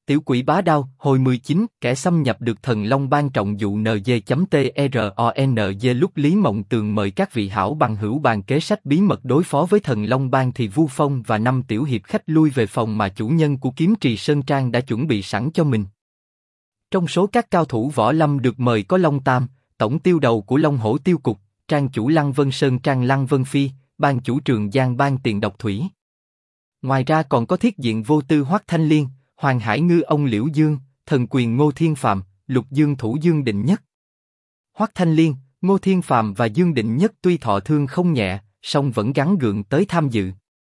Tiểu quỷ bá đao, hồi 19, kẻ xâm nhập được Thần Long Bang trọng dụ NG.TRONG. Lúc Lý Mộng Tường mời các vị hảo bằng hữu bàn kế sách bí mật đối phó với Thần Long Bang thì Vu Phong và 5 tiểu hiệp khách lui về phòng mà chủ nhân của Kiếm Trì Sơn Trang đã chuẩn bị sẵn cho mình. Trong số các cao thủ võ lâm được mời có Long Tam, tổng tiêu đầu của Long Hổ Tiêu Cục, Trang chủ Lăng Vân Sơn Trang Lăng Vân Phi, ban chủ Trường Giang Ban Tiền Độc Thủy. Ngoài ra còn có Thiết Diện Vô Tư Hoắc Thanh Liên, Hoàng Hải Ngư ông Liễu Dương, Thần Quyền Ngô Thiên Phạm, Lục Dương Thủ Dương Định Nhất. Hoắc Thanh Liên, Ngô Thiên Phạm và Dương Định Nhất tuy thọ thương không nhẹ, song vẫn gắng gượng tới tham dự.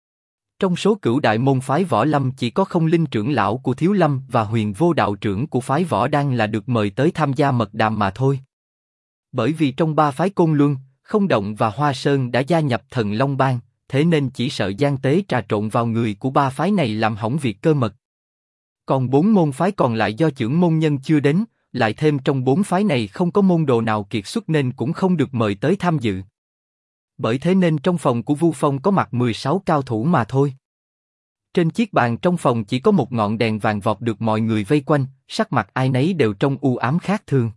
Trong số cửu đại môn phái võ lâm chỉ có Không Linh trưởng lão của Thiếu Lâm và Huyền Vô đạo trưởng của phái Võ Đan là được mời tới tham gia mật đàm mà thôi. Bởi vì trong ba phái Côn Luân, Không Động và Hoa Sơn đã gia nhập Thần Long Bang, thế nên chỉ sợ gian tế trà trộn vào người của ba phái này làm hỏng việc cơ mật. Còn 4 môn phái còn lại do chưởng môn nhân chưa đến, lại thêm trong 4 phái này không có môn đồ nào kiệt xuất nên cũng không được mời tới tham dự. Bởi thế nên trong phòng của Vu Phong có mặt 16 cao thủ mà thôi. Trên chiếc bàn trong phòng chỉ có một ngọn đèn vàng vọt được mọi người vây quanh, sắc mặt ai nấy đều trông u ám khác thường.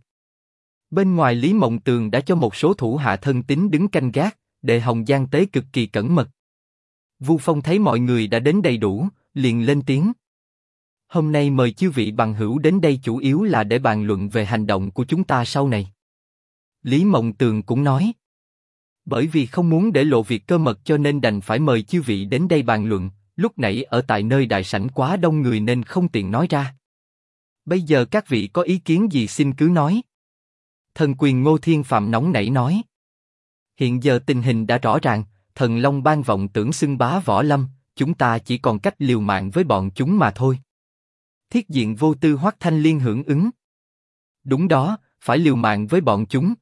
Bên ngoài Lý Mộng Tường đã cho một số thủ hạ thân tín đứng canh gác, đề hồng gian tế cực kỳ cẩn mật. Vu Phong thấy mọi người đã đến đầy đủ, liền lên tiếng. Hôm nay mời chư vị bằng hữu đến đây chủ yếu là để bàn luận về hành động của chúng ta sau này. Lý Mộng Tường cũng nói. Bởi vì không muốn để lộ việc cơ mật cho nên đành phải mời chư vị đến đây bàn luận, lúc nãy ở tại nơi đại sảnh quá đông người nên không tiện nói ra. Bây giờ các vị có ý kiến gì xin cứ nói. Thần Quyền Ngô Thiên Phạm nóng nảy nói. Hiện giờ tình hình đã rõ ràng, Thần Long Bang vọng tưởng xưng bá võ lâm, chúng ta chỉ còn cách liều mạng với bọn chúng mà thôi. Thiết Diện Vô Tư Hoắc Thanh Liên hưởng ứng. Đúng đó, phải liều mạng với bọn chúng.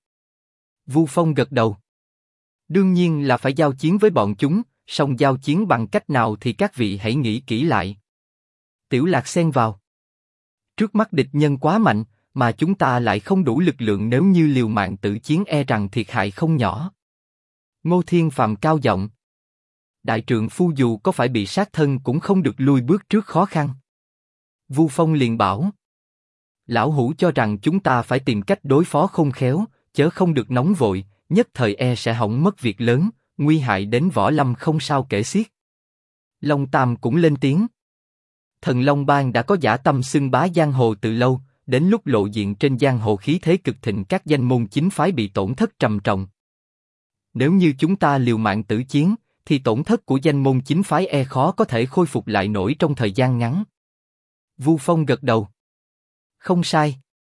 Vu Phong gật đầu. Đương nhiên là phải giao chiến với bọn chúng, song giao chiến bằng cách nào thì các vị hãy nghĩ kỹ lại. Tiểu Lạc xen vào. Trước mắt địch nhân quá mạnh, mà chúng ta lại không đủ lực lượng, nếu như liều mạng tự chiến e rằng thiệt hại không nhỏ. Ngô Thiên Phạm cao giọng. Đại trượng phu dù có phải bị sát thân cũng không được lui bước trước khó khăn. Vu Phong liền bảo. Lão hủ cho rằng chúng ta phải tìm cách đối phó khôn khéo, chớ không được nóng vội, nhất thời e sẽ hỏng mất việc lớn, nguy hại đến võ lâm không sao kể xiết. Long Tam cũng lên tiếng. Thần Long Bang đã có dã tâm xưng bá giang hồ từ lâu, đến lúc lộ diện trên giang hồ khí thế cực thịnh, các danh môn chính phái bị tổn thất trầm trọng. Nếu như chúng ta liều mạng tử chiến, thì tổn thất của danh môn chính phái e khó có thể khôi phục lại nổi trong thời gian ngắn. Vu Phong gật đầu. Không sai.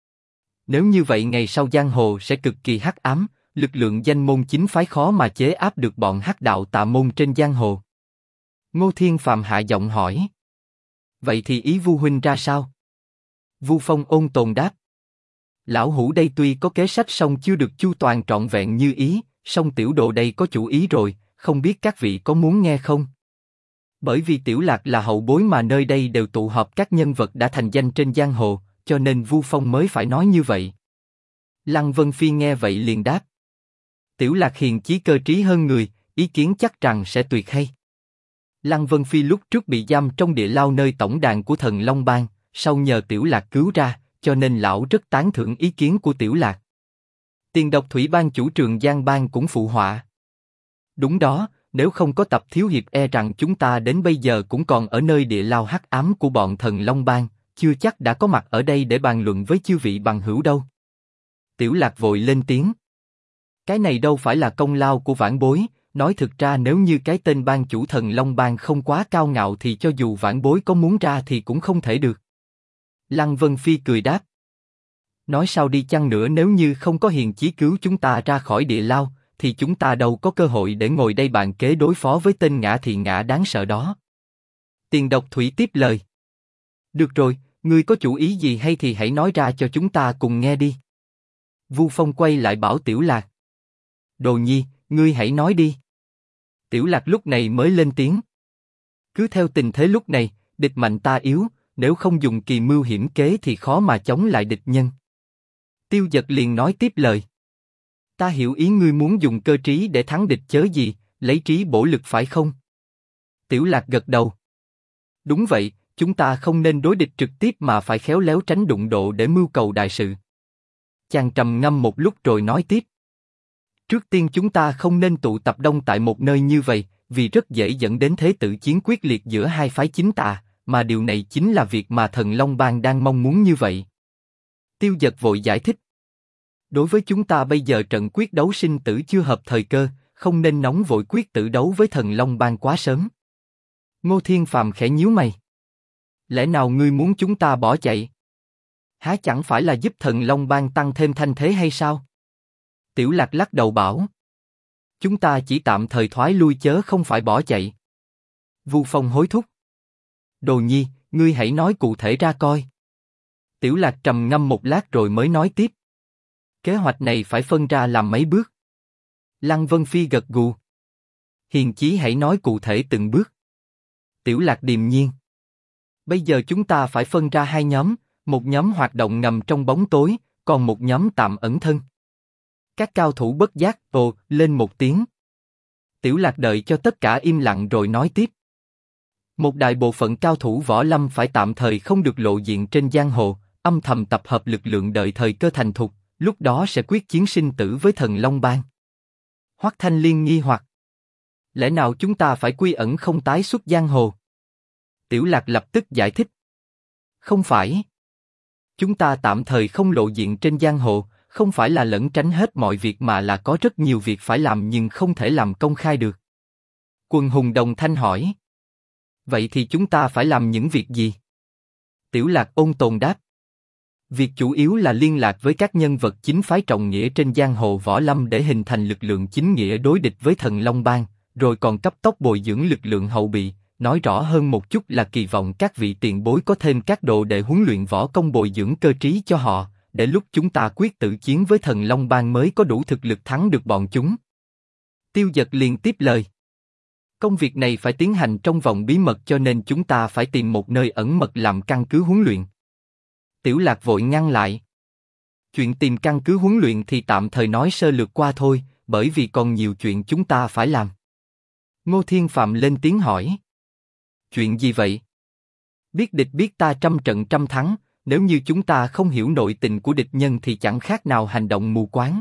Nếu như vậy ngày sau giang hồ sẽ cực kỳ hắc ám, lực lượng danh môn chính phái khó mà chế áp được bọn hắc đạo tà môn trên giang hồ. Ngô Thiên Phạm hạ giọng hỏi. Vậy thì ý Vu huynh ra sao? Vu Phong ôn tồn đáp. Lão hủ đây tuy có kế sách song chưa được chu toàn trọn vẹn như ý, song tiểu đồ đây có chủ ý rồi, không biết các vị có muốn nghe không? Bởi vì Tiểu Lạc là hậu bối mà nơi đây đều tụ họp các nhân vật đã thành danh trên giang hồ, cho nên Vu Phong mới phải nói như vậy. Lăng Vân Phi nghe vậy liền đáp. Tiểu Lạc hiền chí cơ trí hơn người, ý kiến chắc rằng sẽ tuyệt hay. Lăng Vân Phi lúc trước bị giam trong địa lao nơi tổng đàn của Thần Long Bang, sau nhờ Tiểu Lạc cứu ra, cho nên lão rất tán thưởng ý kiến của Tiểu Lạc. Tiền Độc Thủy Ban chủ Trường Giang Bang cũng phụ họa. Đúng đó, nếu không có Tập thiếu hiệp e rằng chúng ta đến bây giờ cũng còn ở nơi địa lao hắc ám của bọn Thần Long Bang, chưa chắc đã có mặt ở đây để bàn luận với chư vị bằng hữu đâu. Tiểu Lạc vội lên tiếng. Cái này đâu phải là công lao của vãn bối, nói thực ra nếu như cái tên ban chủ Thần Long Bang không quá cao ngạo thì cho dù vãn bối có muốn ra thì cũng không thể được. Lăng Vân Phi cười đáp. Nói sao đi chăng nữa, nếu như không có hiền chí cứu chúng ta ra khỏi địa lao, thì chúng ta đâu có cơ hội để ngồi đây bàn kế đối phó với tên ngã thị ngã đáng sợ đó. Tiền Độc Thủy tiếp lời. Được rồi, ngươi có chủ ý gì hay thì hãy nói ra cho chúng ta cùng nghe đi. Vu Phong quay lại bảo Tiểu Lạc. Đồ nhi, ngươi hãy nói đi. Tiểu Lạc lúc này mới lên tiếng. Cứ theo tình thế lúc này, địch mạnh ta yếu, nếu không dùng kỳ mưu hiểm kế thì khó mà chống lại địch nhân. Tiêu Dật liền nói tiếp lời. Ta hiểu ý ngươi muốn dùng cơ trí để thắng địch chớ gì, lấy trí bổ lực phải không? Tiểu Lạc gật đầu. Đúng vậy, chúng ta không nên đối địch trực tiếp mà phải khéo léo tránh đụng độ để mưu cầu đại sự. Chàng trầm ngâm một lúc rồi nói tiếp. Trước tiên chúng ta không nên tụ tập đông tại một nơi như vậy, vì rất dễ dẫn đến thế tử chiến quyết liệt giữa hai phái chính tà, mà điều này chính là việc mà Thần Long Bang đang mong muốn như vậy. Tiêu Dật vội giải thích. Đối với chúng ta bây giờ trận quyết đấu sinh tử chưa hợp thời cơ, không nên nóng vội quyết tử đấu với Thần Long Bang quá sớm. Ngô Thiên Phàm khẽ nhíu mày. Lẽ nào ngươi muốn chúng ta bỏ chạy? Há chẳng phải là giúp Thần Long Bang tăng thêm thanh thế hay sao? Tiểu Lạc lắc đầu bảo. Chúng ta chỉ tạm thời thoái lui chớ không phải bỏ chạy. Vu Phong hối thúc. Đồ Nhi, ngươi hãy nói cụ thể ra coi. Tiểu Lạc trầm ngâm một lát rồi mới nói tiếp. Kế hoạch này phải phân ra làm mấy bước. Lăng Vân Phi gật gù. Hiền Chí hãy nói cụ thể từng bước. Tiểu Lạc điềm nhiên. Bây giờ chúng ta phải phân ra hai nhóm, một nhóm hoạt động ngầm trong bóng tối, còn một nhóm tạm ẩn thân. Các cao thủ bất giác ồ lên một tiếng. Tiểu Lạc đợi cho tất cả im lặng rồi nói tiếp. Một đại bộ phận cao thủ võ lâm phải tạm thời không được lộ diện trên giang hồ, âm thầm tập hợp lực lượng đợi thời cơ thành thục, lúc đó sẽ quyết chiến sinh tử với Thần Long Bang. Hoắc Thanh Liên nghi hoặc. Lẽ nào chúng ta phải quy ẩn không tái xuất giang hồ? Tiểu Lạc lập tức giải thích. Không phải. Chúng ta tạm thời không lộ diện trên giang hồ, không phải là lẩn tránh hết mọi việc mà là có rất nhiều việc phải làm nhưng không thể làm công khai được. Quần hùng đồng thanh hỏi. Vậy thì chúng ta phải làm những việc gì? Tiểu Lạc ôn tồn đáp. Việc chủ yếu là liên lạc với các nhân vật chính phái trọng nghĩa trên giang hồ võ lâm để hình thành lực lượng chính nghĩa đối địch với Thần Long Bang, rồi còn cấp tốc bồi dưỡng lực lượng hậu bị. Nói rõ hơn một chút là kỳ vọng các vị tiền bối có thêm các đồ đệ huấn luyện võ công bồi dưỡng cơ trí cho họ, để lúc chúng ta quyết tử chiến với Thần Long Bang mới có đủ thực lực thắng được bọn chúng. Tiêu Dật liền tiếp lời. Công việc này phải tiến hành trong vòng bí mật cho nên chúng ta phải tìm một nơi ẩn mật làm căn cứ huấn luyện. Tiểu Lạc vội ngăn lại. Chuyện tìm căn cứ huấn luyện thì tạm thời nói sơ lược qua thôi, bởi vì còn nhiều chuyện chúng ta phải làm. Ngô Thiên Phạm lên tiếng hỏi. Chuyện gì vậy? Biết địch biết ta trăm trận trăm thắng, nếu như chúng ta không hiểu nội tình của địch nhân thì chẳng khác nào hành động mù quáng.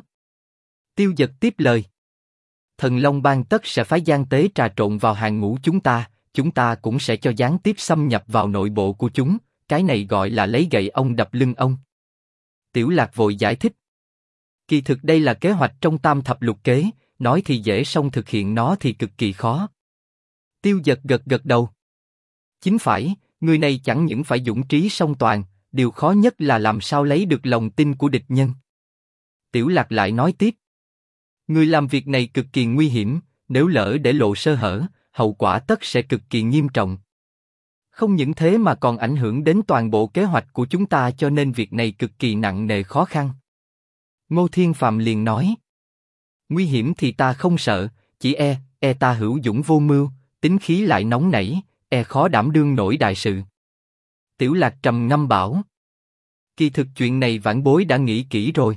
Tiêu Dật tiếp lời. Thần Long Bang tất sẽ phái gian tế trà trộn vào hàng ngũ chúng ta cũng sẽ cho gián tiếp xâm nhập vào nội bộ của chúng, cái này gọi là lấy gậy ông đập lưng ông. Tiểu Lạc vội giải thích. Kỳ thực đây là kế hoạch trong Tam Thập Lục Kế, nói thì dễ song thực hiện nó thì cực kỳ khó. Tiêu Dật gật gật đầu. Chính phải, người này chẳng những phải dũng trí song toàn, điều khó nhất là làm sao lấy được lòng tin của địch nhân. Tiểu Lạc lại nói tiếp. Người làm việc này cực kỳ nguy hiểm, nếu lỡ để lộ sơ hở, hậu quả tất sẽ cực kỳ nghiêm trọng. Không những thế mà còn ảnh hưởng đến toàn bộ kế hoạch của chúng ta cho nên việc này cực kỳ nặng nề khó khăn. Ngô Thiên Phạm liền nói. Nguy hiểm thì ta không sợ, chỉ ta hữu dũng vô mưu, tính khí lại nóng nảy, khó đảm đương nổi đại sự. Tiểu Lạc trầm ngâm bảo. Kỳ thực chuyện này vãn bối đã nghĩ kỹ rồi.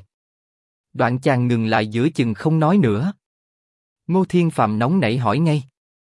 Đoạn chàng ngừng lại giữa chừng không nói nữa. Ngô Thiên Phạm nóng nảy hỏi ngay.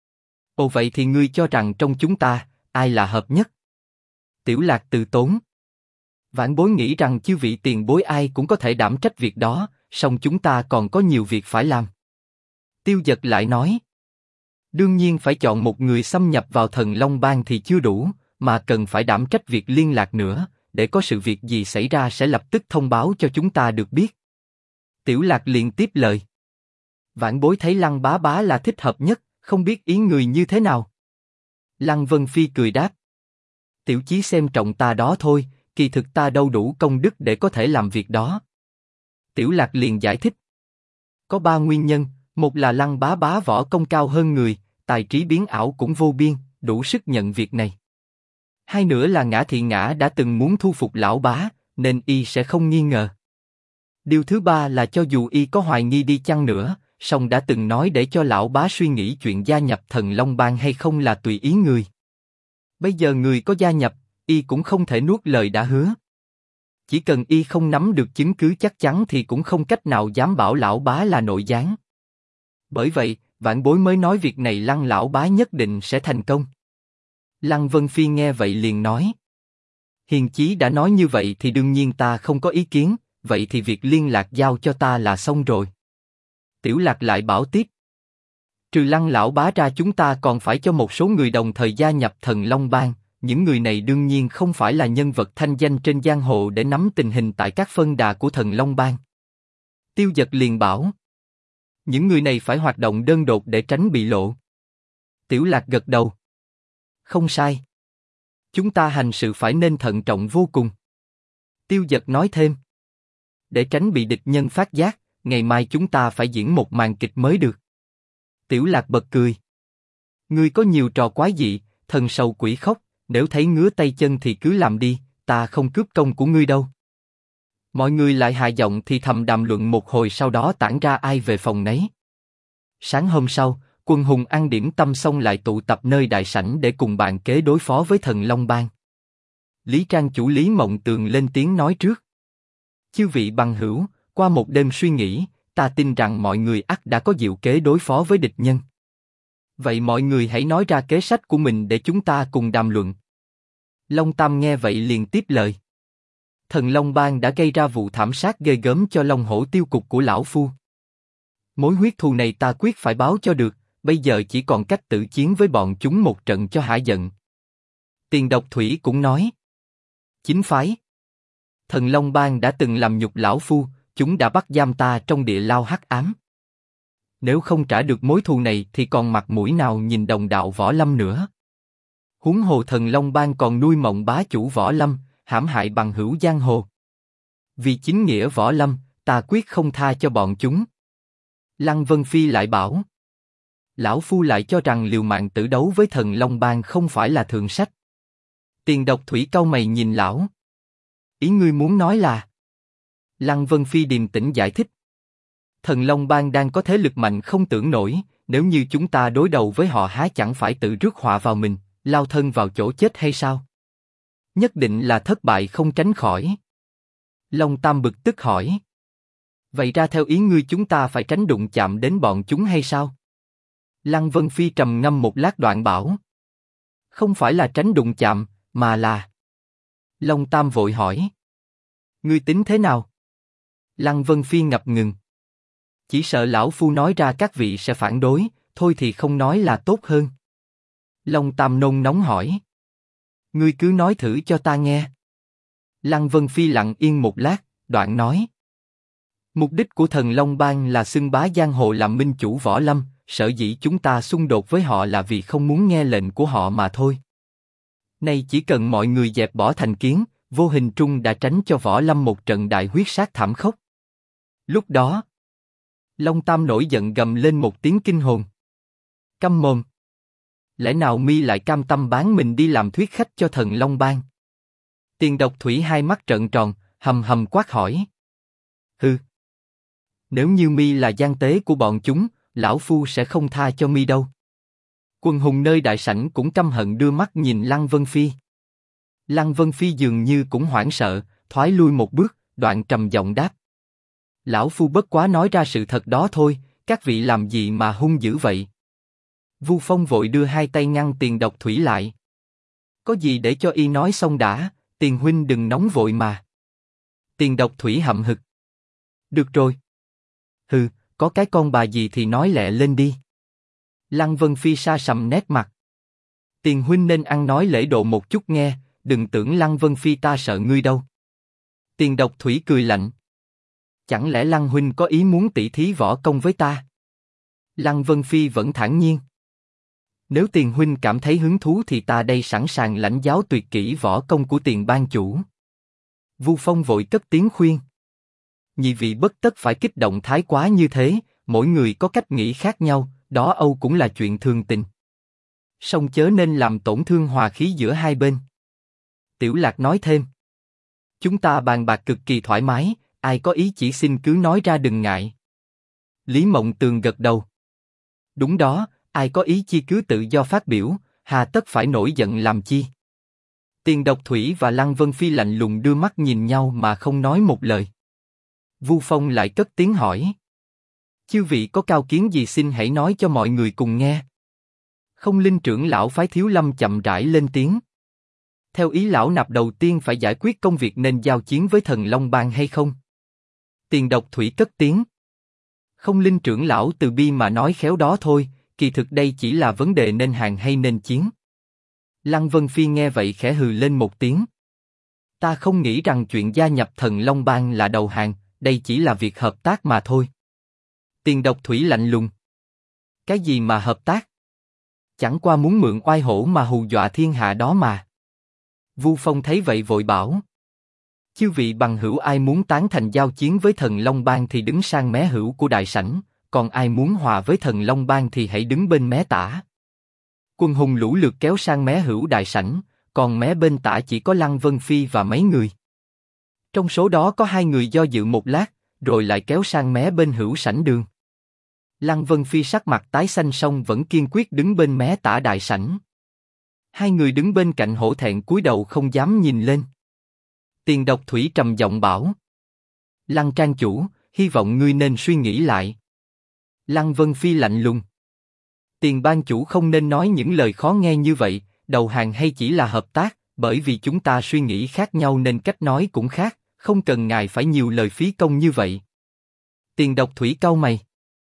Ồ vậy thì ngươi cho rằng trong chúng ta, ai là hợp nhất? Tiểu Lạc từ tốn. Vãn bối nghĩ rằng chư vị tiền bối ai cũng có thể đảm trách việc đó, song chúng ta còn có nhiều việc phải làm. Tiêu Dật lại nói. Đương nhiên phải chọn một người xâm nhập vào Thần Long Bang thì chưa đủ, mà cần phải đảm trách việc liên lạc nữa, để có sự việc gì xảy ra sẽ lập tức thông báo cho chúng ta được biết. Tiểu Lạc liền tiếp lời. Vãn bối thấy Lăng bá bá là thích hợp nhất, không biết ý người như thế nào. Lăng Vân Phi cười đáp. Tiểu Chí xem trọng ta đó thôi, kỳ thực ta đâu đủ công đức để có thể làm việc đó. Tiểu Lạc liền giải thích. Có 3 nguyên nhân, một là Lăng bá bá võ công cao hơn người, tài trí biến ảo cũng vô biên, đủ sức nhận việc này. Hai nữa là Ngã Thị Ngã đã từng muốn thu phục lão bá, nên y sẽ không nghi ngờ. Điều thứ ba là cho dù y có hoài nghi đi chăng nữa, song đã từng nói để cho lão bá suy nghĩ chuyện gia nhập Thần Long Bang hay không là tùy ý người. Bây giờ người có gia nhập, y cũng không thể nuốt lời đã hứa. Chỉ cần y không nắm được chứng cứ chắc chắn thì cũng không cách nào dám bảo lão bá là nội gián. Bởi vậy, vãn bối mới nói việc này Lăng lão bá nhất định sẽ thành công. Lăng Vân Phi nghe vậy liền nói. Hiền Chí đã nói như vậy thì đương nhiên ta không có ý kiến, vậy thì việc liên lạc giao cho ta là xong rồi. Tiểu Lạc lại bảo tiếp. Trừ Lăng lão bá ra chúng ta còn phải cho một số người đồng thời gia nhập Thần Long Bang, những người này đương nhiên không phải là nhân vật thanh danh trên giang hồ để nắm tình hình tại các phân đà của Thần Long Bang. Tiêu Dật liền bảo. Những người này phải hoạt động đơn độc để tránh bị lộ. Tiểu Lạc gật đầu. Không sai. Chúng ta hành sự phải nên thận trọng vô cùng. Tiêu Dật nói thêm. Để tránh bị địch nhân phát giác, ngày mai chúng ta phải diễn một màn kịch mới được. Tiểu Lạc bật cười. Ngươi có nhiều trò quái dị, thần sầu quỷ khóc, nếu thấy ngứa tay chân thì cứ làm đi, ta không cướp công của ngươi đâu. Mọi người lại hạ giọng thì thầm đàm luận một hồi, sau đó tản ra ai về phòng nấy. Sáng hôm sau, Quân hùng ăn điểm tâm xong lại tụ tập nơi đại sảnh để cùng bàn kế đối phó với Thần Long Bang. Lý Trang chủ Lý Mộng Tường lên tiếng nói trước. Chư vị bằng hữu, qua một đêm suy nghĩ, ta tin rằng mọi người ắt đã có diệu kế đối phó với địch nhân. Vậy mọi người hãy nói ra kế sách của mình để chúng ta cùng đàm luận. Long Tam nghe vậy liền tiếp lời. Thần Long Bang đã gây ra vụ thảm sát ghê gớm cho Long Hổ tiêu cục của lão phu. Mối huyết thù này ta quyết phải báo cho được, bây giờ chỉ còn cách tự chiến với bọn chúng một trận cho hả giận. Tiền Độc Thủy cũng nói. Chính phái. Thần Long Bang đã từng làm nhục lão phu, chúng đã bắt giam ta trong địa lao hắc ám. Nếu không trả được mối thù này thì còn mặt mũi nào nhìn đồng đạo Võ Lâm nữa. Huống hồ Thần Long Bang còn nuôi mộng bá chủ Võ Lâm, hãm hại bằng hữu giang hồ. Vì chính nghĩa Võ Lâm, ta quyết không tha cho bọn chúng. Lăng Vân Phi lại bảo. Lão phu lại cho rằng liều mạng tử đấu với Thần Long Bang không phải là thượng sách. Tiền Độc Thủy cau mày nhìn lão. Ý ngươi muốn nói là? Lăng Vân Phi điềm tĩnh giải thích. Thần Long Bang đang có thế lực mạnh không tưởng nổi, nếu như chúng ta đối đầu với họ há chẳng phải tự rước họa vào mình, lao thân vào chỗ chết hay sao? Nhất định là thất bại không tránh khỏi. Long Tam bực tức hỏi. Vậy ra theo ý ngươi chúng ta phải tránh đụng chạm đến bọn chúng hay sao? Lăng Vân Phi trầm ngâm một lát đoạn bảo. Không phải là tránh đụng chạm, mà là... Long Tam vội hỏi. Ngươi tính thế nào? Lăng Vân Phi ngập ngừng. Chỉ sợ lão phu nói ra các vị sẽ phản đối, thôi thì không nói là tốt hơn. Long Tam nôn nóng hỏi. Ngươi cứ nói thử cho ta nghe. Lăng Vân Phi lặng yên một lát, đoạn nói. Mục đích của Thần Long Bang là xưng bá giang hồ làm minh chủ Võ Lâm, sở dĩ chúng ta xung đột với họ là vì không muốn nghe lệnh của họ mà thôi. Nay chỉ cần mọi người dẹp bỏ thành kiến, vô hình trung đã tránh cho Võ Lâm một trận đại huyết sát thảm khốc. Lúc đó, Long Tam nổi giận gầm lên một tiếng kinh hồn. Câm mồm! Lẽ nào mi lại cam tâm bán mình đi làm thuyết khách cho Thần Long Bang? Tiền Độc Thủy hai mắt trợn tròn, hầm hầm quát hỏi. Hừ! Nếu như mi là gian tế của bọn chúng, lão phu sẽ không tha cho mi đâu. Quần hùng nơi đại sảnh cũng căm hận đưa mắt nhìn Lăng Vân Phi. Lăng Vân Phi dường như cũng hoảng sợ, thoái lui một bước, đoạn trầm giọng đáp. Lão phu bất quá nói ra sự thật đó thôi, các vị làm gì mà hung dữ vậy? Vu Phong vội đưa hai tay ngăn Tiền Độc Thủy lại. Có gì để cho y nói xong đã, Tiền huynh đừng nóng vội mà. Tiền Độc Thủy hậm hực. Được rồi. Hừ, có cái con bà gì thì nói lẹ lên đi. Lăng Vân Phi sa sầm nét mặt. Tiền huynh nên ăn nói lễ độ một chút nghe, đừng tưởng Lăng Vân Phi ta sợ ngươi đâu. Tiền Độc Thủy cười lạnh. Chẳng lẽ Lăng huynh có ý muốn tỉ thí võ công với ta? Lăng Vân Phi vẫn thản nhiên. Nếu Tiền huynh cảm thấy hứng thú thì ta đây sẵn sàng lãnh giáo tuyệt kỹ võ công của Tiền ban chủ. Vu Phong vội cất tiếng khuyên. Nhị vị bất tất phải kích động thái quá như thế, mỗi người có cách nghĩ khác nhau, đó âu cũng là chuyện thường tình. Song chớ nên làm tổn thương hòa khí giữa hai bên. Tiểu Lạc nói thêm. Chúng ta bàn bạc cực kỳ thoải mái, ai có ý chỉ xin cứ nói ra đừng ngại. Lý Mộng Tường gật đầu. Đúng đó, ai có ý chi cứ tự do phát biểu, hà tất phải nổi giận làm chi. Tiền Độc Thủy và Lăng Vân Phi lạnh lùng đưa mắt nhìn nhau mà không nói một lời. Vu Phong lại cất tiếng hỏi. Chư vị có cao kiến gì xin hãy nói cho mọi người cùng nghe. Không Linh trưởng lão phái Thiếu Lâm chậm rãi lên tiếng. Theo ý lão nạp đầu tiên phải giải quyết công việc nên giao chiến với Thần Long Bang hay không? Tiền Độc Thủy cất tiếng. Không Linh trưởng lão từ bi mà nói khéo đó thôi, kỳ thực đây chỉ là vấn đề nên hàng hay nên chiến. Lăng Vân Phi nghe vậy khẽ hừ lên một tiếng. Ta không nghĩ rằng chuyện gia nhập Thần Long Bang là đầu hàng, đây chỉ là việc hợp tác mà thôi. Tiền Độc Thủy lạnh lùng. Cái gì mà hợp tác? Chẳng qua muốn mượn oai hổ mà hù dọa thiên hạ đó mà. Vu Phong thấy vậy vội bảo. Chư vị bằng hữu ai muốn tán thành giao chiến với Thần Long Bang thì đứng sang mé hữu của đại sảnh, còn ai muốn hòa với Thần Long Bang thì hãy đứng bên mé tả. Quân hùng lũ lượt kéo sang mé hữu đại sảnh, còn mé bên tả chỉ có Lăng Vân Phi và mấy người. Trong số đó có 2 người do dự một lát, rồi lại kéo sang mé bên hữu sảnh đường. Lăng Vân Phi sắc mặt tái xanh song vẫn kiên quyết đứng bên mé tả đại sảnh. 2 người đứng bên cạnh hổ thẹn cúi đầu không dám nhìn lên. Tiền Độc Thủy trầm giọng bảo. Lăng trang chủ, hy vọng ngươi nên suy nghĩ lại. Lăng Vân Phi lạnh lùng. Tiền ban chủ không nên nói những lời khó nghe như vậy, đầu hàng hay chỉ là hợp tác, bởi vì chúng ta suy nghĩ khác nhau nên cách nói cũng khác, không cần ngài phải nhiều lời phí công như vậy. Tiền Độc Thủy cau mày.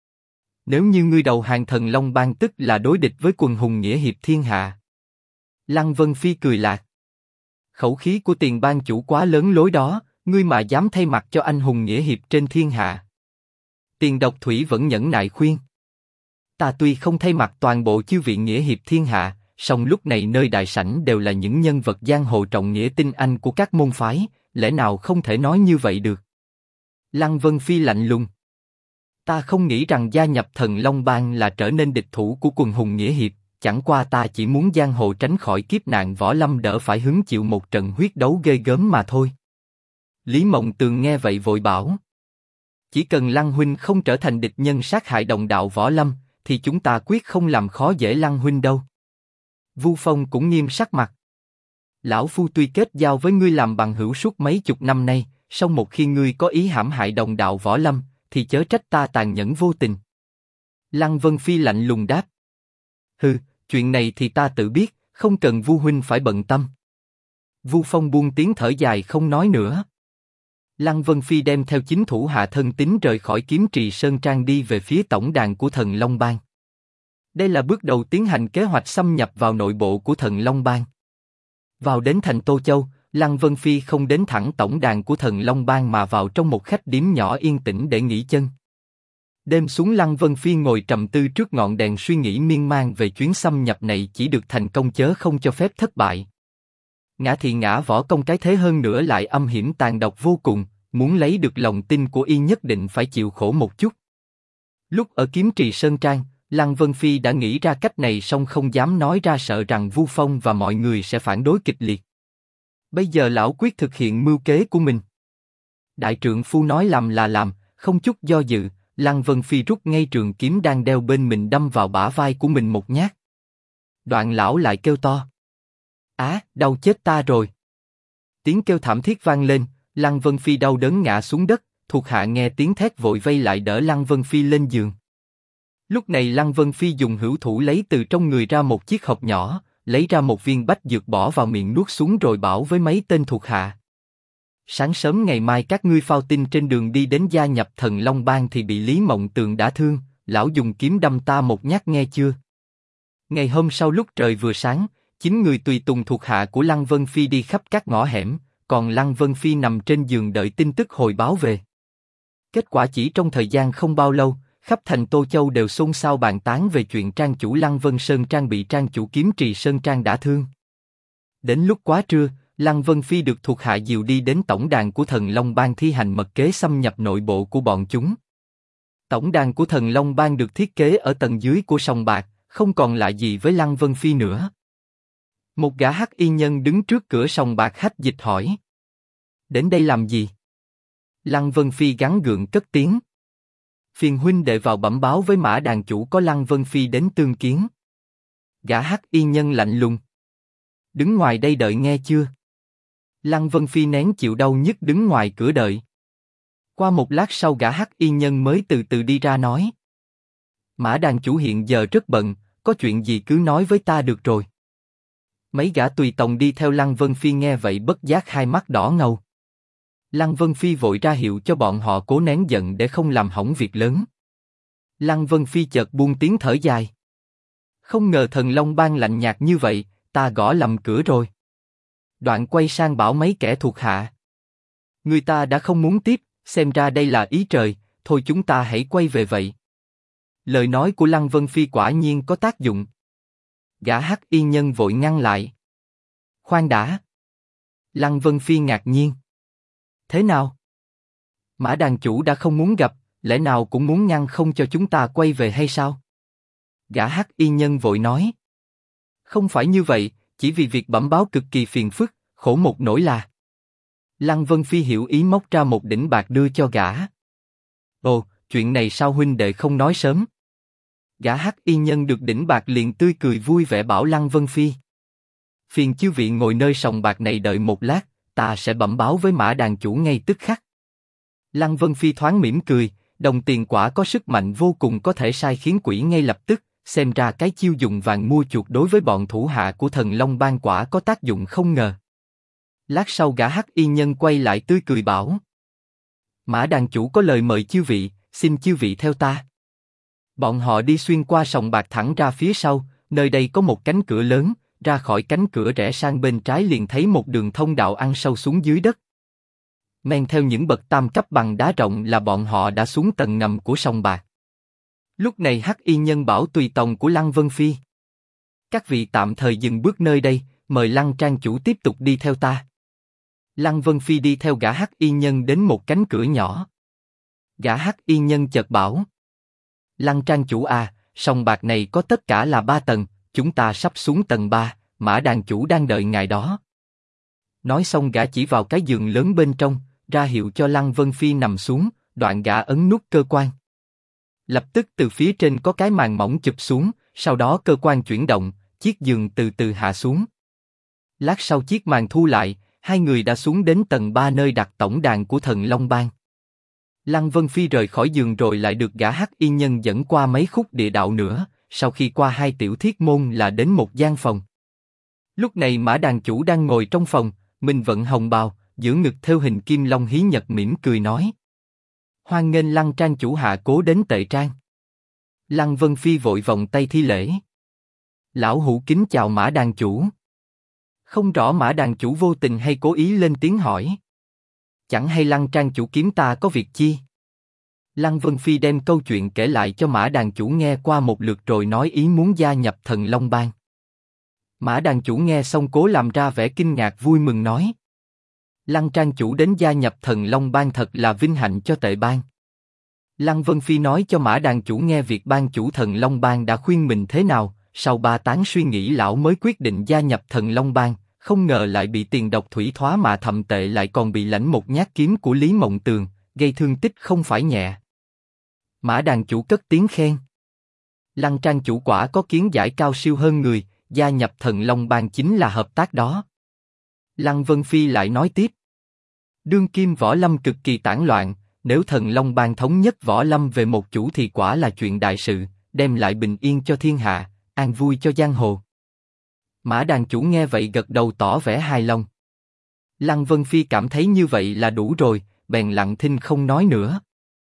Nếu như ngươi đầu hàng Thần Long Bang tức là đối địch với quần hùng nghĩa hiệp thiên hạ. Lăng Vân Phi cười lạc. Khẩu khí của Tiền ban chủ quá lớn lối đó, ngươi mà dám thay mặt cho anh hùng nghĩa hiệp trên thiên hạ. Tiền Độc Thủy vẫn nhẫn nại khuyên. Ta tuy không thay mặt toàn bộ chư vị nghĩa hiệp thiên hạ, song lúc này nơi đại sảnh đều là những nhân vật giang hồ trọng nghĩa tinh anh của các môn phái, lẽ nào không thể nói như vậy được? Lăng Vân Phi lạnh lùng. Ta không nghĩ rằng gia nhập Thần Long Bang là trở nên địch thủ của quần hùng nghĩa hiệp, chẳng qua ta chỉ muốn giang hồ tránh khỏi kiếp nạn võ lâm đỡ phải hứng chịu một trận huyết đấu ghê gớm mà thôi. Lý Mộng Tường nghe vậy vội bảo. Chỉ cần Lăng huynh không trở thành địch nhân sát hại đồng đạo võ lâm, thì chúng ta quyết không làm khó dễ Lăng huynh đâu. Vu Phong cũng nghiêm sắc mặt. Lão phu tuy kết giao với ngươi làm bằng hữu suốt mấy chục năm nay, song một khi ngươi có ý hãm hại đồng đạo võ lâm, thì chớ trách ta tàn nhẫn vô tình. Lăng Vân Phi lạnh lùng đáp. Hừ, chuyện này thì ta tự biết, không cần Vu huynh phải bận tâm. Vu Phong buông tiếng thở dài không nói nữa. Lăng Vân Phi đem theo chính thủ hạ thân tín rời khỏi Kiếm Trì Sơn Trang đi về phía tổng đàn của Thần Long Bang. Đây là bước đầu tiến hành kế hoạch xâm nhập vào nội bộ của Thần Long Bang. Vào đến thành Tô Châu, Lăng Vân Phi không đến thẳng tổng đàn của Thần Long Bang mà vào trong một khách điếm nhỏ yên tĩnh để nghỉ chân. Đêm xuống Lăng Vân Phi ngồi trầm tư trước ngọn đèn suy nghĩ miên man về chuyến xâm nhập này chỉ được thành công chớ không cho phép thất bại. Ngã thì ngã võ công cái thế hơn nữa lại âm hiểm tàn độc vô cùng, muốn lấy được lòng tin của y nhất định phải chịu khổ một chút. Lúc ở Kiếm Trì Sơn Trang, Lăng Vân Phi đã nghĩ ra cách này song không dám nói ra sợ rằng Vu Phong và mọi người sẽ phản đối kịch liệt. Bây giờ lão quyết thực hiện mưu kế của mình. Đại trượng phu nói làm là làm, không chút do dự, Lăng Vân Phi rút ngay trường kiếm đang đeo bên mình đâm vào bả vai của mình một nhát. Đoạn lão lại kêu to. Á, đau chết ta rồi. Tiếng kêu thảm thiết vang lên, Lăng Vân Phi đau đớn ngã xuống đất, thuộc hạ nghe tiếng thét vội vây lại đỡ Lăng Vân Phi lên giường. Lúc này Lăng Vân Phi dùng hữu thủ lấy từ trong người ra một chiếc hộp nhỏ, lấy ra một viên bách dược bỏ vào miệng nuốt xuống rồi bảo với mấy tên thuộc hạ. Sáng sớm ngày mai các ngươi phao tin trên đường đi đến gia nhập Thần Long Bang thì bị Lý Mộng Tường đả thương, lão dùng kiếm đâm ta một nhát nghe chưa? Ngày hôm sau lúc trời vừa sáng, 9 người tùy tùng thuộc hạ của Lăng Vân Phi đi khắp các ngõ hẻm, còn Lăng Vân Phi nằm trên giường đợi tin tức hồi báo về. Kết quả chỉ trong thời gian không bao lâu, khắp thành Tô Châu đều xôn xao bàn tán về chuyện trang chủ Lăng Vân Sơn Trang bị trang chủ Kiếm Trì Sơn Trang đả thương. Đến lúc quá trưa, Lăng Vân Phi được thuộc hạ dìu đi đến tổng đàn của Thần Long Bang thi hành mật kế xâm nhập nội bộ của bọn chúng. Tổng đàn của Thần Long Bang được thiết kế ở tầng dưới của sòng bạc, không còn lạ gì với Lăng Vân Phi nữa. Một gã hắc y nhân đứng trước cửa sòng bạc hách dịch hỏi. Đến đây làm gì? Lăng Vân Phi gắng gượng cất tiếng. Phiền huynh đệ vào bẩm báo với mã đàn chủ có Lăng Vân Phi đến tương kiến. Gã hắc y nhân lạnh lùng. Đứng ngoài đây đợi nghe chưa? Lăng Vân Phi nén chịu đau nhức đứng ngoài cửa đợi. Qua một lát sau gã hắc y nhân mới từ từ đi ra nói. Mã đàn chủ hiện giờ rất bận, có chuyện gì cứ nói với ta được rồi. Mấy gã tùy tòng đi theo Lăng Vân Phi nghe vậy bất giác hai mắt đỏ ngầu. Lăng Vân Phi vội ra hiệu cho bọn họ cố nén giận để không làm hỏng việc lớn. Lăng Vân Phi chợt buông tiếng thở dài. Không ngờ Thần Long Bang lạnh nhạt như vậy, ta gõ lầm cửa rồi. Đoạn quay sang bảo mấy kẻ thuộc hạ. Người ta đã không muốn tiếp, xem ra đây là ý trời, thôi chúng ta hãy quay về vậy. Lời nói của Lăng Vân Phi quả nhiên có tác dụng. Gã Hắc Y Nhân vội ngăn lại. Khoan đã. Lăng Vân Phi ngạc nhiên. Thế nào? Mã đàn chủ đã không muốn gặp, lẽ nào cũng muốn ngăn không cho chúng ta quay về hay sao? Gã Hắc Y Nhân vội nói. Không phải như vậy, chỉ vì việc bẩm báo cực kỳ phiền phức, khổ một nỗi là. Lăng Vân Phi hiểu ý móc ra một đỉnh bạc đưa cho gã. Ồ, chuyện này sao huynh đệ không nói sớm? Gã Hắc Y Nhân được đỉnh bạc liền tươi cười vui vẻ bảo Lăng Vân Phi. Phiền chư vị ngồi nơi sòng bạc này đợi một lát, ta sẽ bẩm báo với Mã đàn chủ ngay tức khắc. Lăng Vân Phi thoáng mỉm cười, đồng tiền quả có sức mạnh vô cùng có thể sai khiến quỷ ngay lập tức, xem ra cái chiêu dùng vàng mua chuộc đối với bọn thủ hạ của Thần Long Bang quả có tác dụng không ngờ. Lát sau gã Hắc Y Nhân quay lại tươi cười bảo. Mã đàn chủ có lời mời chư vị, xin chư vị theo ta. Bọn họ đi xuyên qua sòng bạc thẳng ra phía sau, nơi đây có một cánh cửa lớn, ra khỏi cánh cửa rẽ sang bên trái liền thấy một đường thông đạo ăn sâu xuống dưới đất. Men theo những bậc tam cấp bằng đá rộng là bọn họ đã xuống tầng ngầm của sòng bạc. Lúc này Hắc Y Nhân bảo tùy tòng của Lăng Vân Phi. Các vị tạm thời dừng bước nơi đây, mời Lăng Trang chủ tiếp tục đi theo ta. Lăng Vân Phi đi theo gã Hắc Y Nhân đến một cánh cửa nhỏ. Gã Hắc Y Nhân chợt bảo. Lăng Trang chủ à, sòng bạc này có tất cả là 3 tầng, chúng ta sắp xuống tầng 3, Mã đàn chủ đang đợi ngài đó. Nói xong gã chỉ vào cái giường lớn bên trong, ra hiệu cho Lăng Vân Phi nằm xuống, đoạn gã ấn nút cơ quan. Lập tức từ phía trên có cái màn mỏng chụp xuống, sau đó cơ quan chuyển động, chiếc giường từ từ hạ xuống. Lát sau chiếc màn thu lại, hai người đã xuống đến tầng 3 nơi đặt tổng đàn của Thần Long Bang. Lăng Vân Phi rời khỏi giường rồi lại được gã Hắc Y Nhân dẫn qua mấy khúc địa đạo nữa, sau khi qua 2 tiểu thiết môn là đến một gian phòng. Lúc này Mã đàn chủ đang ngồi trong phòng, mình vận hồng bào, giữa ngực thêu hình kim long hí nhật mỉm cười nói. Hoan nghênh Lăng Trang chủ hạ cố đến Tệ Trang. Lăng Vân Phi vội vòng tay thi lễ. Lão hữu kính chào Mã đàn chủ. Không rõ Mã đàn chủ vô tình hay cố ý lên tiếng hỏi. Chẳng hay Lăng Trang chủ kiếm ta có việc chi? Lăng Vân Phi đem câu chuyện kể lại cho Mã đàn chủ nghe qua một lượt rồi nói ý muốn gia nhập Thần Long Bang. Mã đàn chủ nghe xong cố làm ra vẻ kinh ngạc vui mừng nói. Lăng Trang chủ đến gia nhập Thần Long Bang thật là vinh hạnh cho Tệ Bang. Lăng Vân Phi nói cho Mã đàn chủ nghe việc ban chủ Thần Long Bang đã khuyên mình thế nào, sau 3 tán suy nghĩ lão mới quyết định gia nhập Thần Long Bang, không ngờ lại bị tiền độc thủy thoá mà thậm tệ lại còn bị lãnh một nhát kiếm của Lý Mộng Tường, gây thương tích không phải nhẹ. Mã đàn chủ cất tiếng khen. Lăng Trang chủ quả có kiến giải cao siêu hơn người, gia nhập Thần Long Bang chính là hợp tác đó. Lăng Vân Phi lại nói tiếp. Đương kim võ lâm cực kỳ tản loạn, nếu Thần Long Bang thống nhất võ lâm về một chủ thì quả là chuyện đại sự, đem lại bình yên cho thiên hạ, an vui cho giang hồ. Mã đàn chủ nghe vậy gật đầu tỏ vẻ hài lòng. Lăng Vân Phi cảm thấy như vậy là đủ rồi, bèn lặng thinh không nói nữa.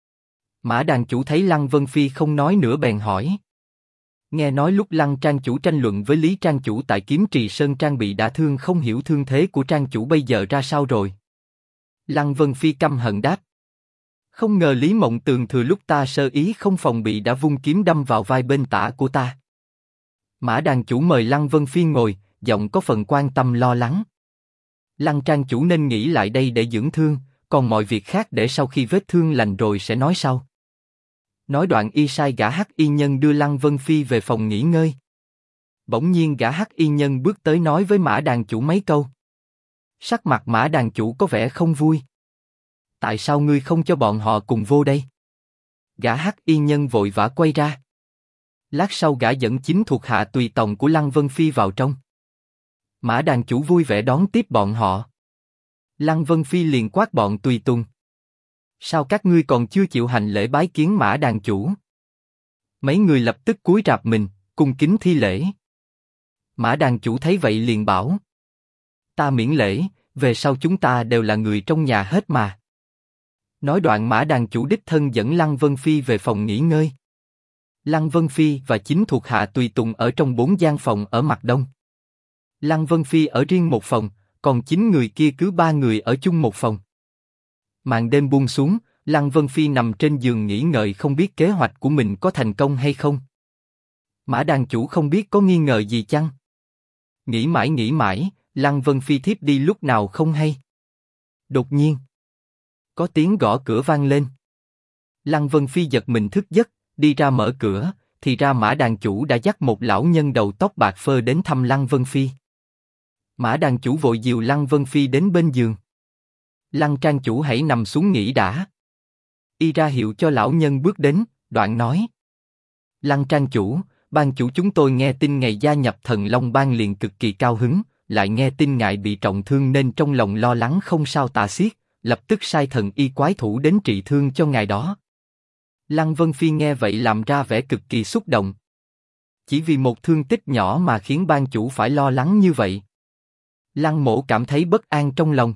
Mã đàn chủ thấy Lăng Vân Phi không nói nữa bèn hỏi. Nghe nói lúc Lăng Trang chủ tranh luận với Lý Trang chủ tại Kiếm Trì Sơn Trang bị đả thương, không hiểu thương thế của Trang chủ bây giờ ra sao rồi? Lăng Vân Phi căm hận đáp. Không ngờ Lý Mộng Tường thừa lúc ta sơ ý không phòng bị đã vung kiếm đâm vào vai bên tả của ta. Mã đàn chủ mời Lăng Vân Phi ngồi, giọng có phần quan tâm lo lắng. Lăng Trang chủ nên nghỉ lại đây để dưỡng thương, còn mọi việc khác để sau khi vết thương lành rồi sẽ nói sau. Nói đoạn y sai gã Hắc Y Nhân đưa Lăng Vân Phi về phòng nghỉ ngơi. Bỗng nhiên gã Hắc Y Nhân bước tới nói với Mã đàn chủ mấy câu. Sắc mặt Mã đàn chủ có vẻ không vui. Tại sao ngươi không cho bọn họ cùng vô đây? Gã Hắc Y Nhân vội vã quay ra. Lát sau gã dẫn chính thuộc hạ tùy tòng của Lăng Vân Phi vào trong. Mã đàn chủ vui vẻ đón tiếp bọn họ. Lăng Vân Phi liền quát bọn tùy tùng. Sao các ngươi còn chưa chịu hành lễ bái kiến Mã đàn chủ? Mấy người lập tức cúi rạp mình, cung kính thi lễ. Mã đàn chủ thấy vậy liền bảo: Ta miễn lễ, về sau chúng ta đều là người trong nhà hết mà. Nói đoạn Mã đàn chủ đích thân dẫn Lăng Vân Phi về phòng nghỉ ngơi. Lăng Vân Phi và 9 thuộc hạ tùy tùng ở trong 4 gian phòng ở mặt đông. Lăng Vân Phi ở riêng một phòng, còn 9 người kia cứ 3 người ở chung một phòng. Màn đêm buông xuống, Lăng Vân Phi nằm trên giường nghĩ ngợi không biết kế hoạch của mình có thành công hay không. Mã đàn chủ không biết có nghi ngờ gì chăng? Nghĩ mãi, Lăng Vân Phi thiếp đi lúc nào không hay. Đột nhiên, có tiếng gõ cửa vang lên. Lăng Vân Phi giật mình thức giấc, đi ra mở cửa, thì ra Mã đàn chủ đã dắt một lão nhân đầu tóc bạc phơ đến thăm Lăng Vân Phi. Mã đàn chủ vội dìu Lăng Vân Phi đến bên giường. Lăng trang chủ hãy nằm xuống nghỉ đã. Y ra hiệu cho lão nhân bước đến, đoạn nói: Lăng trang chủ, ban chủ chúng tôi nghe tin ngày gia nhập Thần Long Bang liền cực kỳ cao hứng, lại nghe tin ngài bị trọng thương nên trong lòng lo lắng không sao tả xiết, lập tức sai thần y quái thủ đến trị thương cho ngài đó. Lăng Vân Phi nghe vậy làm ra vẻ cực kỳ xúc động. Chỉ vì một thương tích nhỏ mà khiến ban chủ phải lo lắng như vậy. Lăng mỗ cảm thấy bất an trong lòng.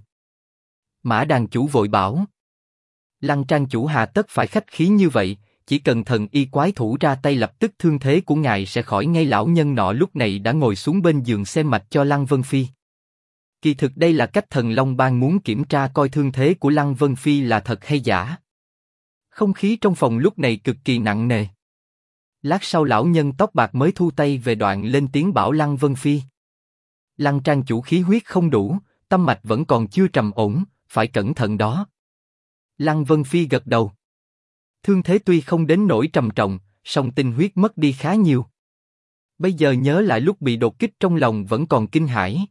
Mã đàn chủ vội bảo: Lăng trang chủ hà tất phải khách khí như vậy, chỉ cần thần y quái thủ ra tay lập tức thương thế của ngài sẽ khỏi ngay. Lão nhân nọ lúc này đã ngồi xuống bên giường xem mạch cho Lăng Vân Phi. Kỳ thực đây là cách Thần Long Bang muốn kiểm tra coi thương thế của Lăng Vân Phi là thật hay giả. Không khí trong phòng lúc này cực kỳ nặng nề. Lát sau lão nhân tóc bạc mới thu tay về, đoạn lên tiếng bảo Lăng Vân Phi: Lăng trang chủ khí huyết không đủ, tâm mạch vẫn còn chưa trầm ổn, phải cẩn thận đó. Lăng Vân Phi gật đầu. Thương thế tuy không đến nỗi trầm trọng, song tinh huyết mất đi khá nhiều. Bây giờ nhớ lại lúc bị đột kích trong lòng vẫn còn kinh hãi.